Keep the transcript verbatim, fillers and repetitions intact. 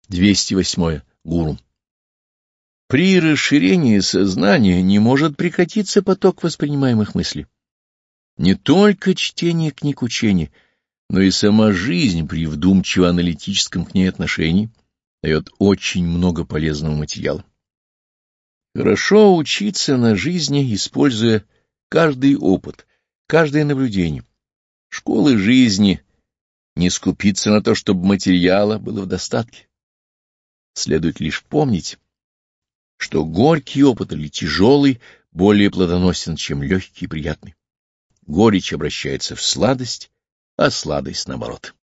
двести восьмое. Гуру. При расширении сознания не может прекратиться поток воспринимаемых мыслей. Не только чтение книг учения, но и сама жизнь при вдумчиво-аналитическом к ней отношении дает очень много полезного материала. Хорошо учиться на жизни, используя каждый опыт, каждое наблюдение. Школы жизни не скупиться на то, чтобы материала было в достатке. Следует лишь помнить, что горький опыт или тяжелый более плодоносен, чем легкий и приятный. Горечь обращается в сладость, а сладость наоборот.